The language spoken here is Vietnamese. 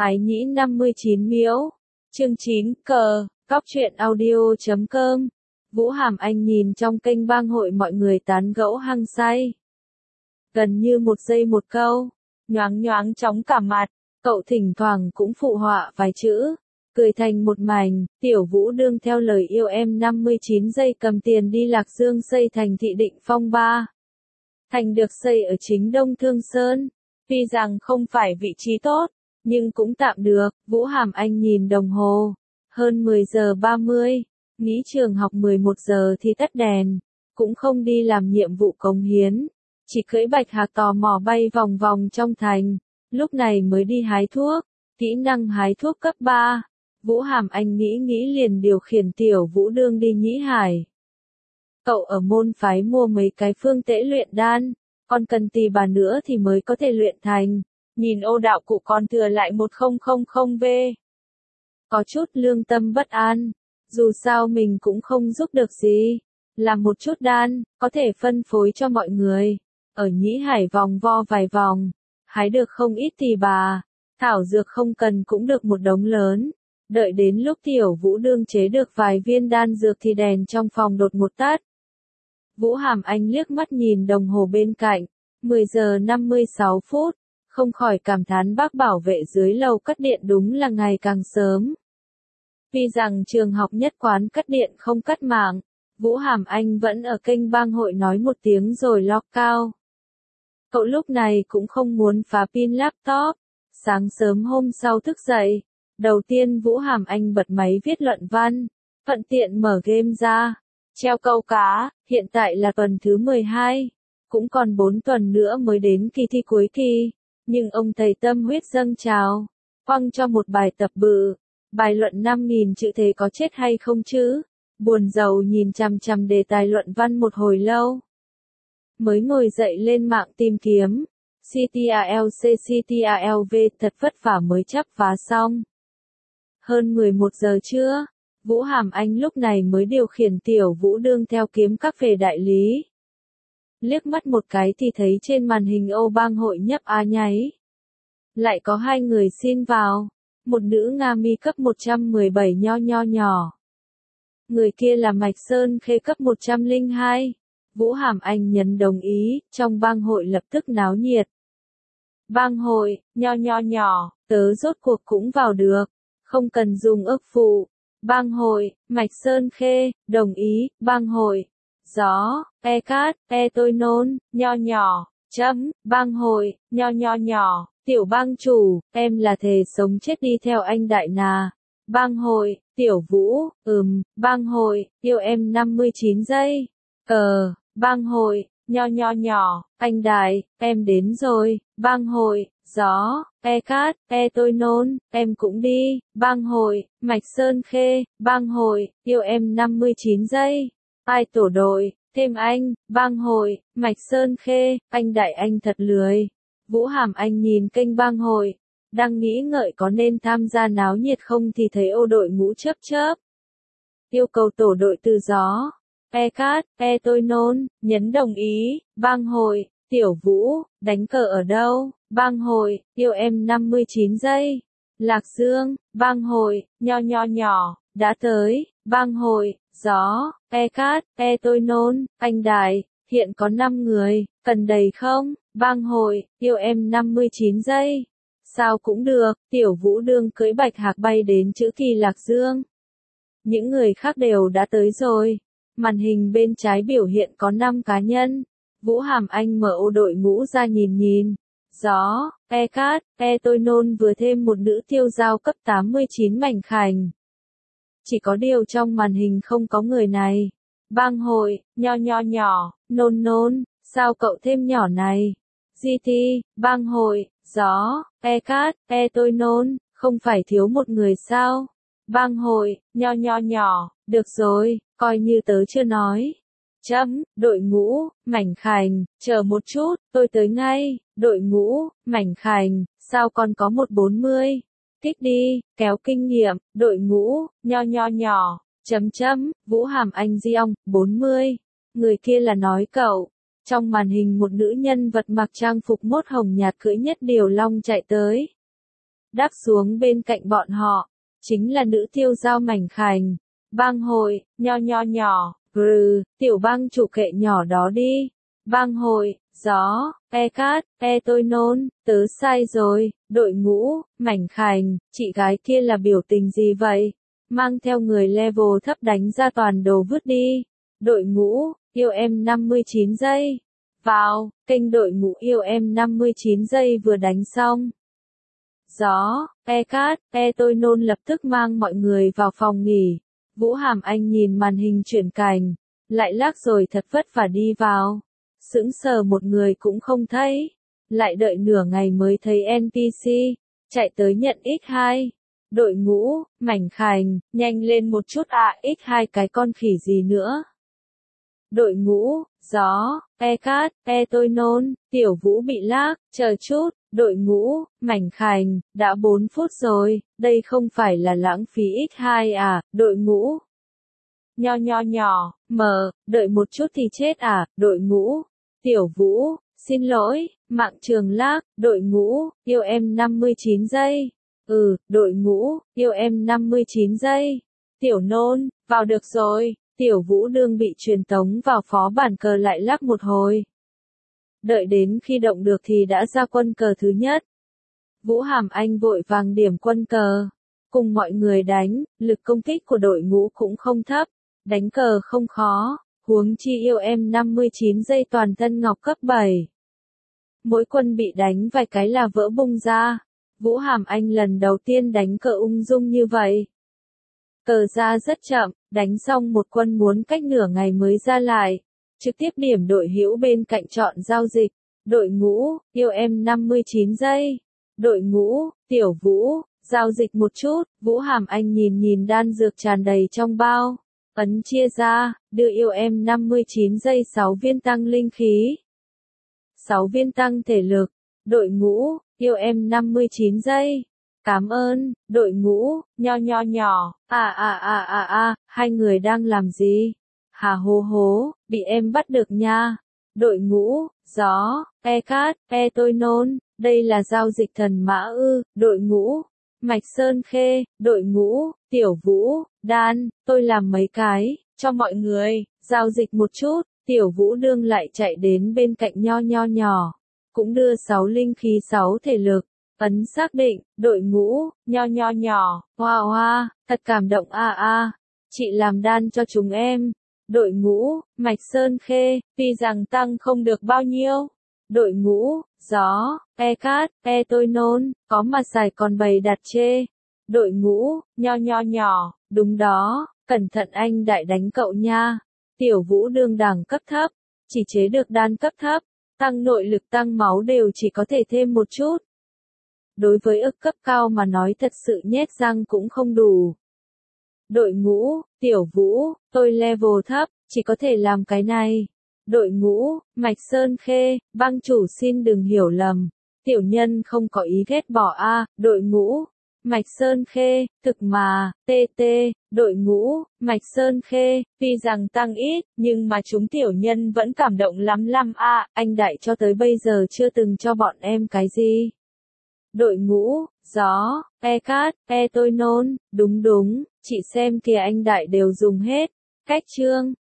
Ái nhĩ 59 miễu. Chương 9 cờ, cóc truyện audio.com. Vũ Hàm Anh nhìn trong kênh bang hội mọi người tán gẫu hăng say. Gần như một giây một câu, nhoáng nhoáng chóng cả mặt, cậu thỉnh thoảng cũng phụ họa vài chữ. Cười thành một mảnh, Tiểu Vũ đương theo lời yêu em 59 giây cầm tiền đi Lạc Dương xây thành thị Định Phong 3. Thành được xây ở chính Đông Thương Sơn. Tuy rằng không phải vị trí tốt, nhưng cũng tạm được. Vũ Hàm Anh nhìn đồng hồ. Hơn 10 giờ 30, nghĩ trường học 11 giờ thì tắt đèn. Cũng không đi làm nhiệm vụ cống hiến. Chỉ cưỡi bạch hạc tò mò bay vòng vòng trong thành. Lúc này mới đi hái thuốc. Kỹ năng hái thuốc cấp 3. Vũ Hàm Anh nghĩ liền điều khiển Tiểu Vũ đương đi Nhĩ Hải. Cậu ở môn phái mua mấy cái phương tễ luyện đan, còn cần tì bà nữa thì mới có thể luyện thành. Nhìn ô đạo cụ còn thừa lại 1000V. Có chút lương tâm bất an, dù sao mình cũng không giúp được gì. Làm một chút đan, có thể phân phối cho mọi người. Ở Nhĩ Hải vòng vo vài vòng, hái được không ít tì bà, thảo dược không cần cũng được một đống lớn. Đợi đến lúc Tiểu Vũ đương chế được vài viên đan dược thì đèn trong phòng đột một tắt. Vũ Hàm Anh liếc mắt nhìn đồng hồ bên cạnh, 10 giờ 56 phút, không khỏi cảm thán bác bảo vệ dưới lầu cắt điện đúng là ngày càng sớm. Vì rằng trường học nhất quán cắt điện không cắt mạng, Vũ Hàm Anh vẫn ở kênh bang hội nói một tiếng rồi lock cao. Cậu lúc này cũng không muốn phá pin laptop. Sáng sớm hôm sau thức dậy, đầu tiên Vũ Hàm Anh bật máy viết luận văn, thuận tiện mở game ra, treo câu cá. Hiện tại là tuần thứ 12, cũng còn 4 tuần nữa mới đến kỳ thi cuối kỳ, nhưng ông thầy tâm huyết dâng trào, quăng cho một bài tập bự, bài luận 5000 chữ thế có chết hay không chứ, buồn rầu nhìn chằm chằm đề tài luận văn một hồi lâu. Mới ngồi dậy lên mạng tìm kiếm, CTRL-C-CTRL-V thật vất vả mới chắp vá xong. Hơn 11 giờ trưa, Vũ Hàm Anh lúc này mới điều khiển Tiểu Vũ đương theo kiếm các về đại lý. Liếc mắt một cái thì thấy trên màn hình ô bang hội nhấp á nháy. Lại có hai người xin vào, một nữ Nga mi cấp 117 nho nhỏ. Người kia là Mạch Sơn Khê cấp 102. Vũ Hàm Anh nhấn đồng ý, trong bang hội lập tức náo nhiệt. Bang hội, nho nhỏ, tớ rốt cuộc cũng vào được, không cần dùng ức phụ. Bang hội, Mạch Sơn Khê, đồng ý. Bang hội, gió, cát, tôi nôn, nho nhỏ, bang hội, nho nhỏ, tiểu bang chủ, em là thề sống chết đi theo anh Đại Nà. Bang hội, Tiểu Vũ, bang hội, yêu em 59 giây. Bang hội, nho nhỏ, anh Đại, em đến rồi. Bang hội, gió, cát, tôi nôn, em cũng đi. Bang hội, Mạch Sơn Khê, bang hội, yêu em 59 giây. Ai tổ đội, thêm anh. Bang hội, Mạch Sơn Khê, anh Đại anh thật lười. Vũ Hàm Anh nhìn kênh bang hội, đang nghĩ ngợi có nên tham gia náo nhiệt không thì thấy ô đội ngũ chớp. Yêu cầu tổ đội từ gió, cát, tôi nôn, nhấn đồng ý. Bang hội, Tiểu Vũ, đánh cờ ở đâu? Bang hội, yêu em 59 giây. Lạc Dương. Bang hội, nho nhỏ, đã tới. Bang hội, gió, cát, tôi nôn, anh Đại, hiện có 5 người, cần đầy không? Bang hội, yêu em 59 giây. Sao cũng được. Tiểu Vũ đương cưỡi bạch hạc bay đến chữ kỳ Lạc Dương. Những người khác đều đã tới rồi. Màn hình bên trái biểu hiện có 5 cá nhân. Vũ Hàm Anh mở ô đội ngũ ra nhìn. Gió, cát, tôi nôn vừa thêm một nữ tiêu giao cấp 89 mảnh khảnh. Chỉ có điều trong màn hình không có người này. Bang hội, nho nhỏ, nôn, sao cậu thêm nhỏ này? GT, bang hội, gió, cát, tôi nôn, không phải thiếu một người sao? Bang hội, nho nhỏ, được rồi, coi như tớ chưa nói. Đội ngũ, mảnh khảnh, chờ một chút, tôi tới ngay. Đội ngũ, mảnh khảnh, sao còn có 140? Kích đi, kéo kinh nghiệm. Đội ngũ, nho nhỏ, Vũ Hàm Anh Diong, 40. Người kia là nói cậu. Trong màn hình một nữ nhân vật mặc trang phục mốt hồng nhạt cưỡi nhất điều long chạy tới. đáp xuống bên cạnh bọn họ, chính là nữ tiêu dao mảnh khảnh. Bang hội, nhỏ, tiểu bang chủ kệ nhỏ đó đi. Bang hội, gió, cát, tôi nôn, tớ sai rồi, đội ngũ, mảnh khảnh, chị gái kia là biểu tình gì vậy? Mang theo người level thấp đánh ra toàn đồ vứt đi. Đội ngũ, yêu em 59 giây. Vào, kênh đội ngũ yêu em 59 giây vừa đánh xong. Gió, cát, tôi nôn lập tức mang mọi người vào phòng nghỉ. Vũ Hàm Anh nhìn màn hình chuyển cảnh, lại lắc rồi thật vất vả đi vào. Sững sờ một người cũng không thấy. Lại đợi nửa ngày mới thấy NPC, chạy tới nhận X2. Đội ngũ, mảnh khảnh, nhanh lên một chút à, X2 cái con khỉ gì nữa. Đội ngũ, gió, cát, tôi nôn, tiểu Vũ bị lag, chờ chút, đội ngũ, mảnh khảnh, đã 4 phút rồi, đây không phải là lãng phí X2 à, đội ngũ. Nhỏ, đợi một chút thì chết à, đội ngũ. Tiểu Vũ, xin lỗi, mạng trường lag, đội ngũ, yêu em 59 giây. Đội ngũ, yêu em 59 giây. Tiểu nôn, vào được rồi. Tiểu Vũ đương bị truyền tống vào phó bản cờ lại lắc một hồi. Đợi đến khi động được thì đã ra quân cờ thứ nhất. Vũ Hàm Anh vội vàng điểm quân cờ. Cùng mọi người đánh, lực công kích của đội ngũ cũng không thấp. Đánh cờ không khó, huống chi yêu em 59 giây toàn thân ngọc cấp 7. Mỗi quân bị đánh vài cái là vỡ bung ra. Vũ Hàm Anh lần đầu tiên đánh cờ ung dung như vậy. Cờ ra rất chậm, đánh xong một quân muốn cách nửa ngày mới ra lại. Trực tiếp điểm đội hữu bên cạnh chọn giao dịch. Đội ngũ, yêu em 59 giây. Đội ngũ, tiểu Vũ, giao dịch một chút. Vũ Hàm Anh nhìn đan dược tràn đầy trong bao. Ấn chia ra, đưa yêu em 59 giây 6 viên tăng linh khí. 6 viên tăng thể lực. Đội ngũ, yêu em 59 giây. Cảm ơn, đội ngũ, nhỏ. Hai người đang làm gì? Hà hố, bị em bắt được nha. Đội ngũ, gió, cát, tôi nôn, đây là giao dịch thần mã ư. Đội ngũ, Mạch Sơn Khê, đội ngũ, tiểu Vũ, đan, tôi làm mấy cái, cho mọi người, giao dịch một chút. Tiểu Vũ đương lại chạy đến bên cạnh nhỏ, cũng đưa 6 linh khí 6 thể lực. Ấn xác định, đội ngũ, nhỏ, hoa, thật cảm động chị làm đan cho chúng em. Đội ngũ, Mạch Sơn Khê, tuy rằng tăng không được bao nhiêu. Đội ngũ, gió, cát, tôi nôn, có mà xài còn bày đặt chê. Đội ngũ, nhỏ, đúng đó, cẩn thận anh đại đánh cậu nha. Tiểu Vũ đương đẳng cấp thấp, chỉ chế được đan cấp thấp, tăng nội lực tăng máu đều chỉ có thể thêm một chút. Đối với ức cấp cao mà nói thật sự nhét răng cũng không đủ. Đội ngũ, tiểu Vũ, tôi level thấp, chỉ có thể làm cái này. Đội ngũ, Mạch Sơn Khê, bang chủ xin đừng hiểu lầm. Tiểu nhân không có ý ghét bỏ đội ngũ, Mạch Sơn Khê, thực mà, đội ngũ, Mạch Sơn Khê, tuy rằng tăng ít, nhưng mà chúng tiểu nhân vẫn cảm động lắm anh đại cho tới bây giờ chưa từng cho bọn em cái gì. Đội ngũ, gió, cát, tôi nôn, đúng, chị xem kìa anh đại đều dùng hết. Cách chương.